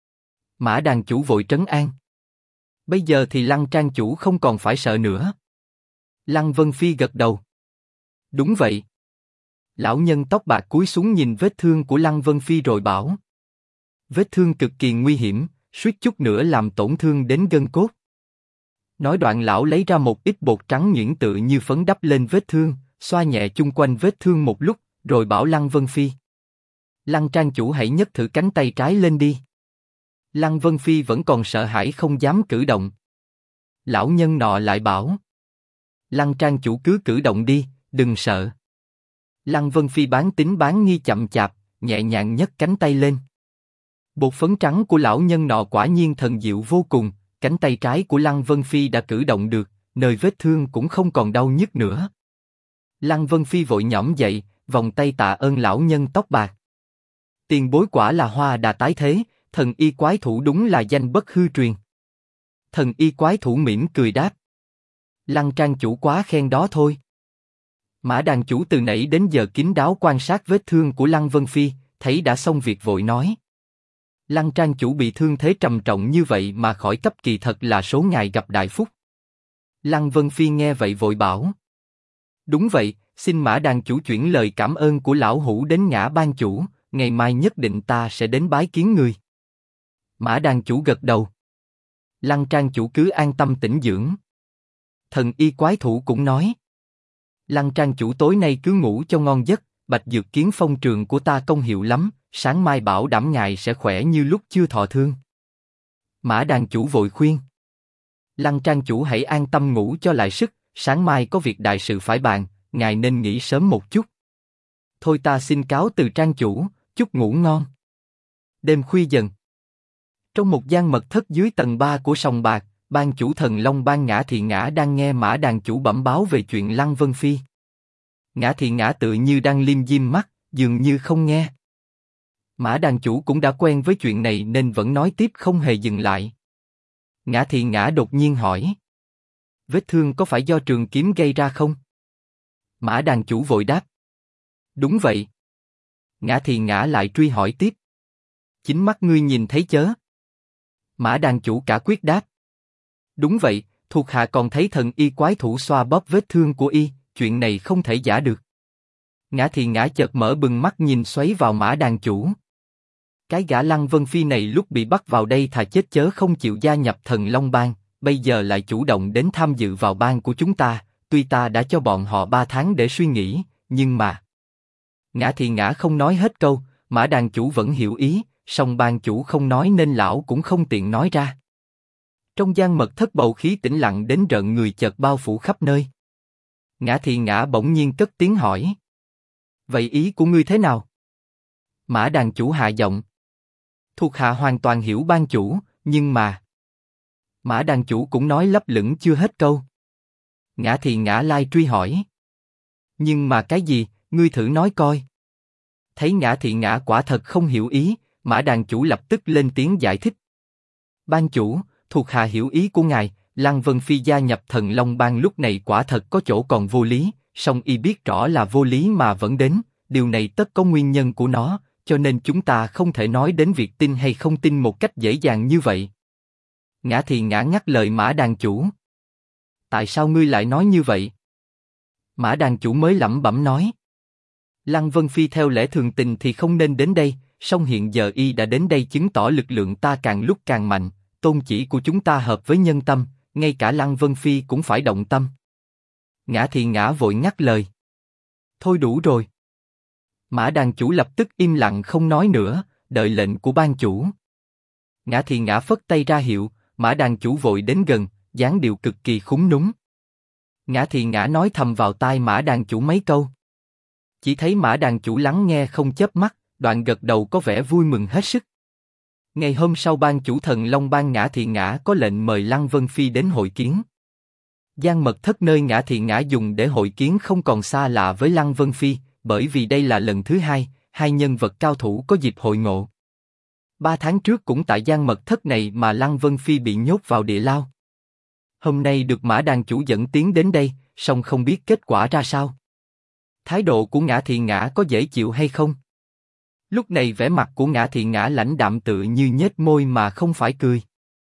Mã đàn chủ vội trấn an: Bây giờ thì Lăng trang chủ không còn phải sợ nữa. Lăng Vân Phi gật đầu. Đúng vậy. Lão nhân tóc bạc cúi xuống nhìn vết thương của Lăng Vân Phi rồi bảo: Vết thương cực kỳ nguy hiểm, suýt chút nữa làm tổn thương đến gân cốt. Nói đoạn lão lấy ra một ít bột trắng nhuyễn tự như phấn đắp lên vết thương, xoa nhẹ chung quanh vết thương một lúc, rồi bảo Lăng Vân Phi: Lăng trang chủ hãy nhấc thử cánh tay trái lên đi. Lăng Vân Phi vẫn còn sợ hãi không dám cử động. Lão nhân nọ lại bảo: Lăng trang chủ cứ cử động đi, đừng sợ. Lăng Vân Phi bán tín bán nghi chậm chạp, nhẹ nhàng nhấc cánh tay lên. Bột phấn trắng của lão nhân nọ quả nhiên thần diệu vô cùng, cánh tay trái của Lăng Vân Phi đã cử động được, nơi vết thương cũng không còn đau nhức nữa. Lăng Vân Phi vội nhõm dậy, vòng tay tạ ơn lão nhân tóc bạc. Tiền bối quả là hoa đà tái thế, thần y quái thủ đúng là danh bất hư truyền. Thần y quái thủ mỉm cười đáp: Lăng trang chủ quá khen đó thôi. Mã đàn chủ từ nãy đến giờ kín đáo quan sát vết thương của Lăng Vân Phi, thấy đã xong việc vội nói: Lăng trang chủ bị thương thế trầm trọng như vậy mà khỏi cấp kỳ thật là số ngài gặp đại phúc. Lăng Vân Phi nghe vậy vội bảo: Đúng vậy, xin Mã đàn chủ chuyển lời cảm ơn của lão hủ đến Ngã ban chủ, ngày mai nhất định ta sẽ đến bái kiến người. Mã đàn chủ gật đầu. Lăng trang chủ cứ an tâm tĩnh dưỡng. Thần y quái thủ cũng nói: Lăng trang chủ tối nay cứ ngủ cho ngon giấc, Bạch Dược Kiếm Phong trường của ta công hiệu lắm, sáng mai bảo đảm ngài sẽ khỏe như lúc chưa thọ thương. Mã đàn chủ vội khuyên: Lăng trang chủ hãy an tâm ngủ cho lại sức, sáng mai có việc đại sự phải bàn, ngài nên nghỉ sớm một chút. Thôi ta xin cáo từ trang chủ, chúc ngủ ngon. Đêm khuya dần. Trong một gian mật thất dưới tầng 3 của sòng bạc, ban chủ Thần Long Bang Ngã Thị Ngã đang nghe Mã đàn chủ bẩm báo về chuyện Lăng Vân Phi. Ngã Thị Ngã tự như đang liêm diêm mắt, dường như không nghe. Mã đàn chủ cũng đã quen với chuyện này nên vẫn nói tiếp không hề dừng lại. Ngã Thị Ngã đột nhiên hỏi: Vết thương có phải do trường kiếm gây ra không? Mã đàn chủ vội đáp: Đúng vậy. Ngã Thị Ngã lại truy hỏi tiếp: Chính mắt ngươi nhìn thấy chớ? Mã đàn chủ cả quyết đáp: Đúng vậy, thuộc hạ còn thấy thần y quái thủ xoa bóp vết thương của y, chuyện này không thể giả được. Ngã Thị Ngã chợt mở bừng mắt nhìn xoáy vào Mã đàn chủ. Cái gã Lăng Vân Phi này lúc bị bắt vào đây thà chết chớ không chịu gia nhập Thần Long Bang, bây giờ lại chủ động đến tham dự vào bang của chúng ta, tuy ta đã cho bọn họ 3 tháng để suy nghĩ, nhưng mà... Ngã Thị Ngã không nói hết câu, Mã đàn chủ vẫn hiểu ý, song ban chủ không nói nên lão cũng không tiện nói ra. Trong gian mật thất bầu khí tĩnh lặng đến rợn người chợt bao phủ khắp nơi. Ngã Thị Ngã bỗng nhiên cất tiếng hỏi. Vậy ý của ngươi thế nào? Mã đàn chủ hạ giọng. Thuộc hạ hoàn toàn hiểu ban chủ, nhưng mà... Mã đàn chủ cũng nói lấp lửng chưa hết câu. Ngã Thị Ngã lai truy hỏi. Nhưng mà cái gì, ngươi thử nói coi. Thấy Ngã Thị Ngã quả thật không hiểu ý, Mã đàn chủ lập tức lên tiếng giải thích. Ban chủ, thuộc hạ hiểu ý của ngài, Lăng Vân Phi gia nhập Thần Long Bang lúc này quả thật có chỗ còn vô lý, song y biết rõ là vô lý mà vẫn đến, điều này tất có nguyên nhân của nó, cho nên chúng ta không thể nói đến việc tin hay không tin một cách dễ dàng như vậy. Ngã Thị Ngã ngắt lời Mã đàn chủ. Tại sao ngươi lại nói như vậy? Mã đàn chủ mới lẩm bẩm nói. Lăng Vân Phi theo lẽ thường tình thì không nên đến đây, song hiện giờ y đã đến đây chứng tỏ lực lượng ta càng lúc càng mạnh, tôn chỉ của chúng ta hợp với nhân tâm, ngay cả Lăng Vân Phi cũng phải động tâm. Ngã Thị Ngã vội ngắt lời. Thôi đủ rồi. Mã đàn chủ lập tức im lặng không nói nữa, đợi lệnh của ban chủ. Ngã Thị Ngã phất tay ra hiệu, Mã đàn chủ vội đến gần, dáng điệu cực kỳ khúng núng. Ngã Thị Ngã nói thầm vào tai Mã đàn chủ mấy câu. Chỉ thấy Mã đàn chủ lắng nghe không chớp mắt, đoạn gật đầu có vẻ vui mừng hết sức. Ngày hôm sau ban chủ Thần Long Bang Ngã Thị Ngã có lệnh mời Lăng Vân Phi đến hội kiến. Gian mật thất nơi Ngã Thị Ngã dùng để hội kiến không còn xa lạ với Lăng Vân Phi, bởi vì đây là lần thứ hai nhân vật cao thủ có dịp hội ngộ. 3 tháng trước cũng tại gian mật thất này mà Lăng Vân Phi bị nhốt vào địa lao. Hôm nay được Mã đàn chủ dẫn tiến đến đây, song không biết kết quả ra sao. Thái độ của Ngã Thị Ngã có dễ chịu hay không? Lúc này vẻ mặt của Ngã Thị Ngã lãnh đạm tựa như nhếch môi mà không phải cười.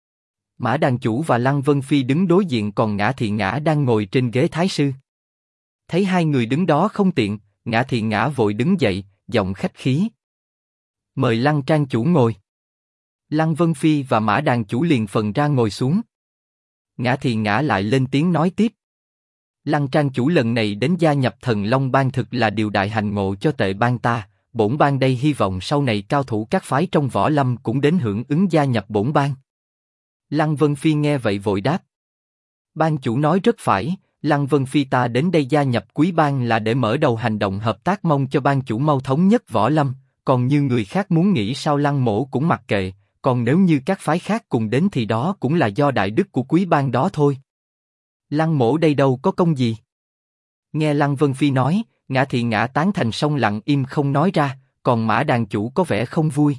Mã đàn chủ và Lăng Vân Phi đứng đối diện còn Ngã Thị Ngã đang ngồi trên ghế thái sư. Thấy hai người đứng đó không tiện, Ngã Thị Ngã vội đứng dậy, giọng khách khí. Mời Lăng trang chủ ngồi. Lăng Vân Phi và Mã đàn chủ liền phần ra ngồi xuống. Ngã Thị Ngã lại lên tiếng nói tiếp. Lăng trang chủ lần này đến gia nhập Thần Long Bang thực là điều đại hạnh ngộ cho Tệ Bang ta. Bổn bang đây hy vọng sau này cao thủ các phái trong võ lâm cũng đến hưởng ứng gia nhập bổn bang. Lăng Vân Phi nghe vậy vội đáp. Ban chủ nói rất phải, Lăng Vân Phi ta đến đây gia nhập Quý bang là để mở đầu hành động hợp tác, mong cho ban chủ mau thống nhất võ lâm, còn như người khác muốn nghĩ sao Lăng mỗ cũng mặc kệ, còn nếu như các phái khác cùng đến thì đó cũng là do đại đức của Quý bang đó thôi. Lăng mỗ đây đâu có công gì. Nghe Lăng Vân Phi nói, Ngã Thị Ngã tán thành song lặng im không nói ra, còn Mã đàn chủ có vẻ không vui.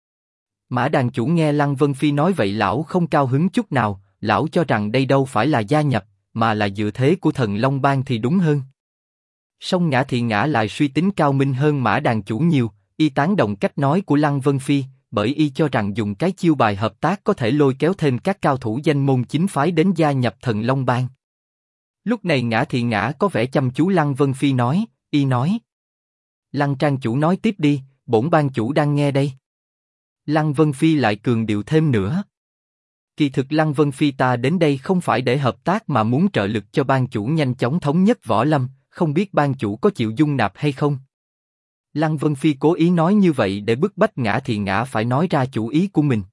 Mã đàn chủ nghe Lăng Vân Phi nói vậy lão không cao hứng chút nào, lão cho rằng đây đâu phải là gia nhập, mà là dựa thế của Thần Long Bang thì đúng hơn. Song Ngã Thị Ngã lại suy tính cao minh hơn Mã đàn chủ nhiều, y tán đồng cách nói của Lăng Vân Phi, bởi y cho rằng dùng cái chiêu bài hợp tác có thể lôi kéo thêm các cao thủ danh môn chính phái đến gia nhập Thần Long Bang. Lúc này Ngã Thị Ngã có vẻ chăm chú Lăng Vân Phi nói, y nói. Lăng trang chủ nói tiếp đi, bổn ban chủ đang nghe đây. Lăng Vân Phi lại cường điệu thêm nữa. Kỳ thực Lăng Vân Phi ta đến đây không phải để hợp tác mà muốn trợ lực cho ban chủ nhanh chóng thống nhất võ lâm, không biết ban chủ có chịu dung nạp hay không? Lăng Vân Phi cố ý nói như vậy để bức bách Ngã Thị Ngã phải nói ra chủ ý của mình.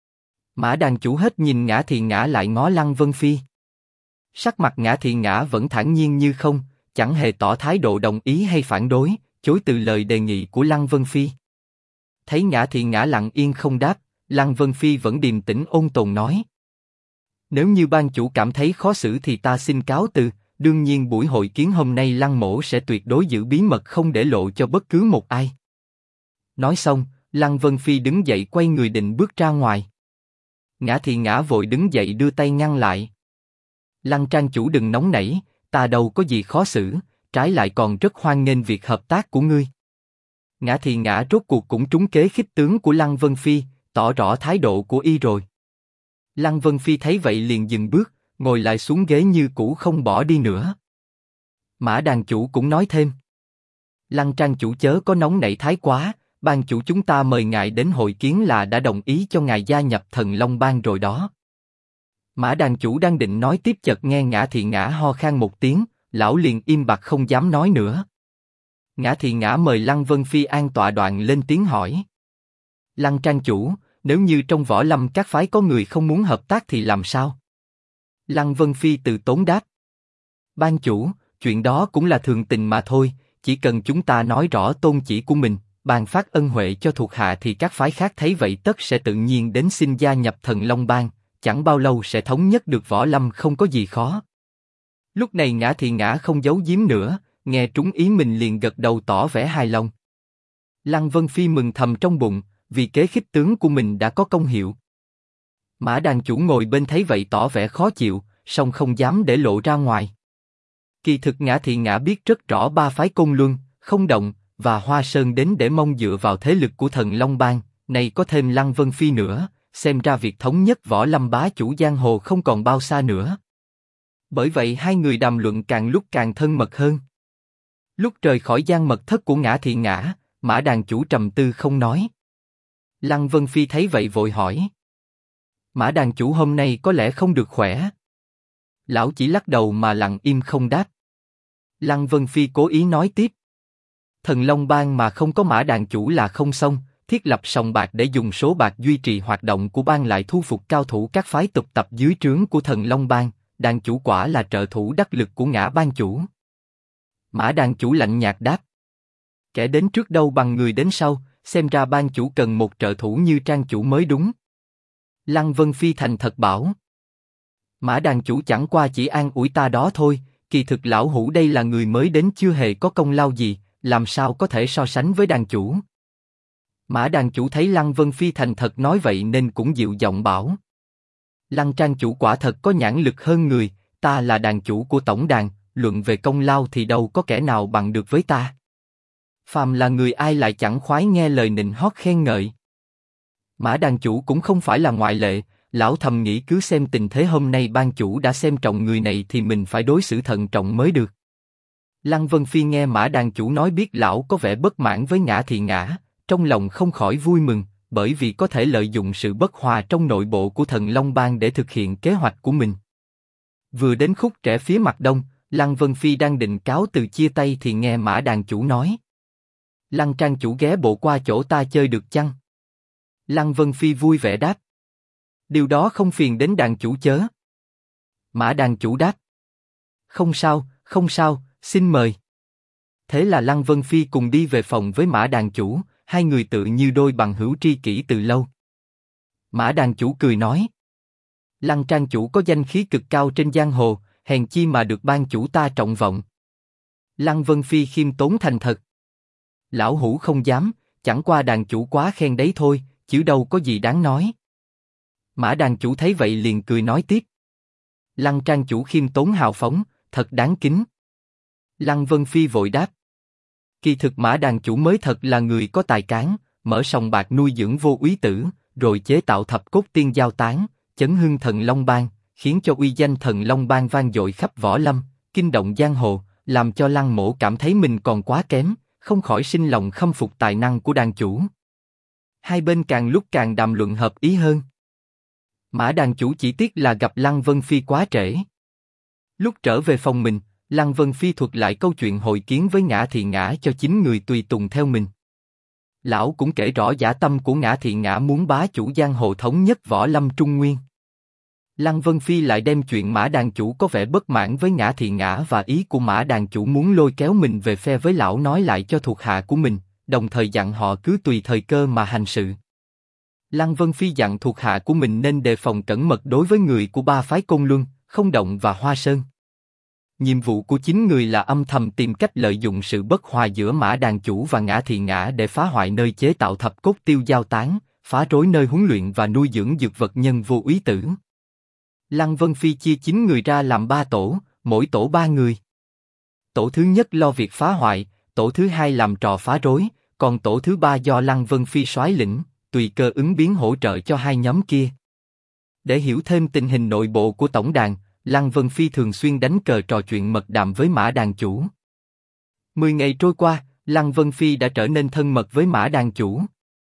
Mã đàn chủ hết nhìn Ngã Thị Ngã lại ngó Lăng Vân Phi. Sắc mặt Ngã Thị Ngã vẫn thản nhiên như không, chẳng hề tỏ thái độ đồng ý hay phản đối, chối từ lời đề nghị của Lăng Vân Phi. Thấy Ngã Thị Ngã lặng yên không đáp, Lăng Vân Phi vẫn điềm tĩnh ôn tồn nói. Nếu như ban chủ cảm thấy khó xử thì ta xin cáo từ, đương nhiên buổi hội kiến hôm nay Lăng mỗ sẽ tuyệt đối giữ bí mật không để lộ cho bất cứ một ai. Nói xong, Lăng Vân Phi đứng dậy quay người định bước ra ngoài. Ngã Thị Ngã vội đứng dậy đưa tay ngăn lại. Lăng trang chủ đừng nóng nảy, ta đâu có gì khó xử, trái lại còn rất hoan nghênh việc hợp tác của ngươi. Ngã Thị Ngã rốt cuộc cũng trúng kế khích tướng của Lăng Vân Phi, tỏ rõ thái độ của y rồi. Lăng Vân Phi thấy vậy liền dừng bước, ngồi lại xuống ghế như cũ không bỏ đi nữa. Mã đàn chủ cũng nói thêm. Lăng trang chủ chớ có nóng nảy thái quá, ban chủ chúng ta mời ngài đến hội kiến là đã đồng ý cho ngài gia nhập Thần Long Bang rồi đó. Mã đàn chủ đang định nói tiếp chợt nghe Ngã Thị Ngã ho khan một tiếng, lão liền im bặt không dám nói nữa. Ngã Thị Ngã mời Lăng Vân Phi an tọa đoạn lên tiếng hỏi. Lăng trang chủ, nếu như trong võ lâm các phái có người không muốn hợp tác thì làm sao? Lăng Vân Phi từ tốn đáp. Ban chủ, chuyện đó cũng là thường tình mà thôi, chỉ cần chúng ta nói rõ tôn chỉ của mình, ban phát ân huệ cho thuộc hạ thì các phái khác thấy vậy tất sẽ tự nhiên đến xin gia nhập Thần Long Bang, chẳng bao lâu sẽ thống nhất được võ lâm, không có gì khó. Lúc này Ngã Thị Ngã không giấu giếm nữa, nghe trúng ý mình liền gật đầu tỏ vẻ hài lòng. Lăng Vân Phi mừng thầm trong bụng, vì kế khích tướng của mình đã có công hiệu. Mã đàn chủ ngồi bên thấy vậy tỏ vẻ khó chịu, song không dám để lộ ra ngoài. Kỳ thực Ngã Thị Ngã biết rất rõ ba phái Côn Luân, Không Động và Hoa Sơn đến để mong dựa vào thế lực của Thần Long Bang, này có thêm Lăng Vân Phi nữa, xem ra việc thống nhất võ lâm bá chủ giang hồ không còn bao xa nữa. Bởi vậy hai người đàm luận càng lúc càng thân mật hơn. Lúc rời khỏi gian mật thất của Ngã Thị Ngã, Mã đàn chủ trầm tư không nói. Lăng Vân Phi thấy vậy vội hỏi. Mã đàn chủ hôm nay có lẽ không được khỏe. Lão chỉ lắc đầu mà lặng im không đáp. Lăng Vân Phi cố ý nói tiếp. Thần Long Bang mà không có Mã đàn chủ là không xong, thiết lập sòng bạc để dùng số bạc duy trì hoạt động của bang lại thu phục cao thủ các phái tục tập dưới trướng của Thần Long Bang, đàn chủ quả là trợ thủ đắc lực của Ngã bang chủ. Mã đàn chủ lạnh nhạt đáp. Kẻ đến trước đâu bằng người đến sau, xem ra bang chủ cần một trợ thủ như Trang chủ mới đúng. Lăng Vân Phi thành thật bảo. Mã đàn chủ chẳng qua chỉ an ủi ta đó thôi, kỳ thực lão hủ đây là người mới đến chưa hề có công lao gì, làm sao có thể so sánh với đàn chủ. Mã đàn chủ thấy Lăng Vân Phi thành thật nói vậy nên cũng dịu giọng bảo. Lăng trang chủ quả thật có nhãn lực hơn người, ta là đàn chủ của tổng đàn, luận về công lao thì đâu có kẻ nào bằng được với ta. Phàm là người ai lại chẳng khoái nghe lời nịnh hót khen ngợi. Mã đàn chủ cũng không phải là ngoại lệ, lão thầm nghĩ cứ xem tình thế hôm nay ban chủ đã xem trọng người này thì mình phải đối xử thận trọng mới được. Lăng Vân Phi nghe Mã đàn chủ nói biết lão có vẻ bất mãn với Ngã Thị Ngã, trong lòng không khỏi vui mừng, bởi vì có thể lợi dụng sự bất hòa trong nội bộ của Thần Long Bang để thực hiện kế hoạch của mình. Vừa đến khúc rẽ phía mặt đông, Lăng Vân Phi đang định cáo từ chia tay thì nghe Mã đàn chủ nói. Lăng trang chủ ghé bộ qua chỗ ta chơi được chăng? Lăng Vân Phi vui vẻ đáp. Điều đó không phiền đến đàn chủ chớ. Mã đàn chủ đáp. Không sao, không sao, xin mời. Thế là Lăng Vân Phi cùng đi về phòng với Mã đàn chủ, hai người tự như đôi bằng hữu tri kỷ từ lâu. Mã đàn chủ cười nói. Lăng trang chủ có danh khí cực cao trên giang hồ, hèn chi mà được ban chủ ta trọng vọng. Lăng Vân Phi khiêm tốn thành thật. Lão hủ không dám, chẳng qua đàn chủ quá khen đấy thôi, chứ đâu có gì đáng nói. Mã đàn chủ thấy vậy liền cười nói tiếp. Lăng trang chủ khiêm tốn hào phóng, thật đáng kính. Lăng Vân Phi vội đáp. Kỳ thực Mã đàn chủ mới thật là người có tài cán, mở sòng bạc nuôi dưỡng vô úy tử, rồi chế tạo thập cốt tiên giao tán, chấn hưng Thần Long Bang, khiến cho uy danh Thần Long Bang vang dội khắp võ lâm, kinh động giang hồ, làm cho Lăng mỗ cảm thấy mình còn quá kém, không khỏi sinh lòng khâm phục tài năng của đàn chủ. Hai bên càng lúc càng đàm luận hợp ý hơn. Mã đàn chủ chỉ tiếc là gặp Lăng Vân Phi quá trễ. Lúc trở về phòng mình, Lăng Vân Phi thuật lại câu chuyện hội kiến với Ngã Thị Ngã cho 9 người tùy tùng theo mình. Lão cũng kể rõ dã tâm của Ngã Thị Ngã muốn bá chủ giang hồ thống nhất võ lâm Trung Nguyên. Lăng Vân Phi lại đem chuyện Mã đàn chủ có vẻ bất mãn với Ngã Thị Ngã và ý của Mã đàn chủ muốn lôi kéo mình về phe với lão nói lại cho thuộc hạ của mình, đồng thời dặn họ cứ tùy thời cơ mà hành sự. Lăng Vân Phi dặn thuộc hạ của mình nên đề phòng cẩn mật đối với người của ba phái Côn Luân, Không Động và Hoa Sơn. Nhiệm vụ của 9 người là âm thầm tìm cách lợi dụng sự bất hòa giữa Mã đàn chủ và Ngã Thị Ngã để phá hoại nơi chế tạo thập cốt tiêu giao tán, phá rối nơi huấn luyện và nuôi dưỡng dược vật nhân vô úy tử. Lăng Vân Phi chia 9 người ra làm 3 tổ, mỗi tổ 3 người. Tổ thứ nhất lo việc phá hoại, tổ thứ hai làm trò phá rối, còn tổ thứ ba do Lăng Vân Phi soái lĩnh, tùy cơ ứng biến hỗ trợ cho hai nhóm kia. Để hiểu thêm tình hình nội bộ của tổng đàn, Lăng Vân Phi thường xuyên đánh cờ trò chuyện mật đàm với Mã đàn chủ. 10 ngày trôi qua, Lăng Vân Phi đã trở nên thân mật với Mã đàn chủ.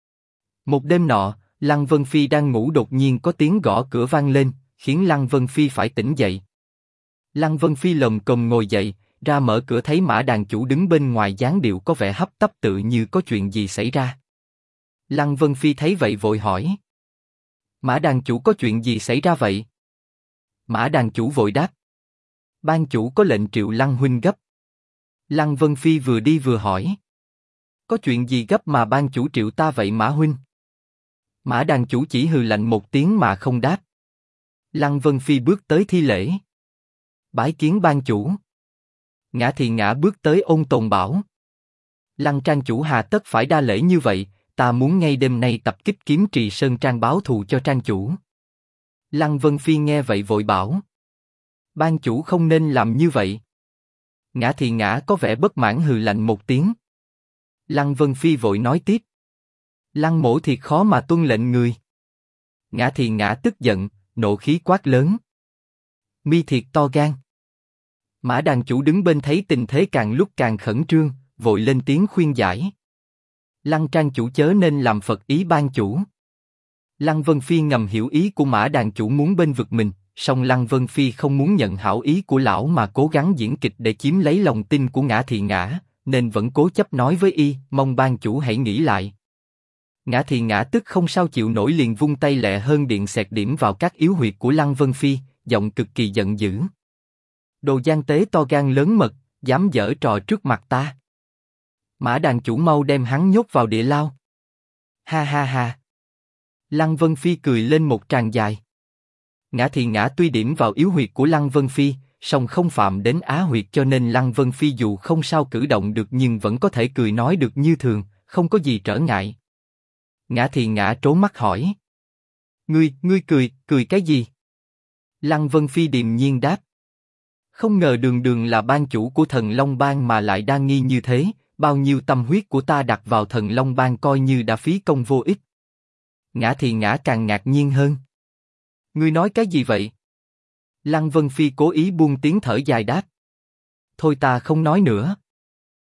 Một đêm nọ, Lăng Vân Phi đang ngủ đột nhiên có tiếng gõ cửa vang lên, khiến Lăng Vân Phi phải tỉnh dậy. Lăng Vân Phi lồm cồm ngồi dậy, ra mở cửa thấy Mã đàn chủ đứng bên ngoài dáng điệu có vẻ hấp tấp tự như có chuyện gì xảy ra. Lăng Vân Phi thấy vậy vội hỏi. Mã đàn chủ có chuyện gì xảy ra vậy? Mã đàn chủ vội đáp. Ban chủ có lệnh triệu Lăng huynh gấp. Lăng Vân Phi vừa đi vừa hỏi. Có chuyện gì gấp mà ban chủ triệu ta vậy Mã huynh? Mã đàn chủ chỉ hừ lạnh một tiếng mà không đáp. Lăng Vân Phi bước tới thi lễ. Bái kiến ban chủ. Ngã thì ngã bước tới ôn tồn bảo. Lăng trang chủ hà tất phải đa lễ như vậy, ta muốn ngay đêm nay tập kích Kiếm Trì Sơn Trang báo thù cho trang chủ. Lăng Vân Phi nghe vậy vội bảo. Ban chủ không nên làm như vậy. Ngã thì ngã có vẻ bất mãn hừ lạnh một tiếng. Lăng Vân Phi vội nói tiếp. Lăng mỗ thiệt khó mà tuân lệnh người. Ngã thì ngã tức giận, nộ khí quát lớn. Mi thiệt to gan. Mã đàn chủ đứng bên thấy tình thế càng lúc càng khẩn trương, vội lên tiếng khuyên giải. Lăng trang chủ chớ nên làm phật ý ban chủ. Lăng Vân Phi ngầm hiểu ý của Mã đàn chủ muốn bên vực mình, song Lăng Vân Phi không muốn nhận hảo ý của lão mà cố gắng diễn kịch để chiếm lấy lòng tin của Ngã thì ngã, nên vẫn cố chấp nói với y, mong ban chủ hãy nghĩ lại. Ngã thì ngã tức không sao chịu nổi liền vung tay lẹ hơn điện xẹt điểm vào các yếu huyệt của Lăng Vân Phi, giọng cực kỳ giận dữ. Đồ gian tế to gan lớn mật, dám giở trò trước mặt ta. Mã đàn chủ mau đem hắn nhốt vào địa lao. Ha ha ha. Lăng Vân Phi cười lên một tràng dài. Ngã thì ngã tuy điểm vào yếu huyệt của Lăng Vân Phi, song không phạm đến á huyệt cho nên Lăng Vân Phi dù không sao cử động được nhưng vẫn có thể cười nói được như thường, không có gì trở ngại. Ngã thì ngã trố mắt hỏi. Ngươi cười cái gì? Lăng Vân Phi điềm nhiên đáp. Không ngờ đường đường là ban chủ của Thần Long Bang mà lại đa nghi như thế, bao nhiêu tâm huyết của ta đặt vào Thần Long Bang coi như đã phí công vô ích. Ngã thì ngã càng ngạc nhiên hơn. Ngươi nói cái gì vậy? Lăng Vân Phi cố ý buông tiếng thở dài đáp. Thôi ta không nói nữa.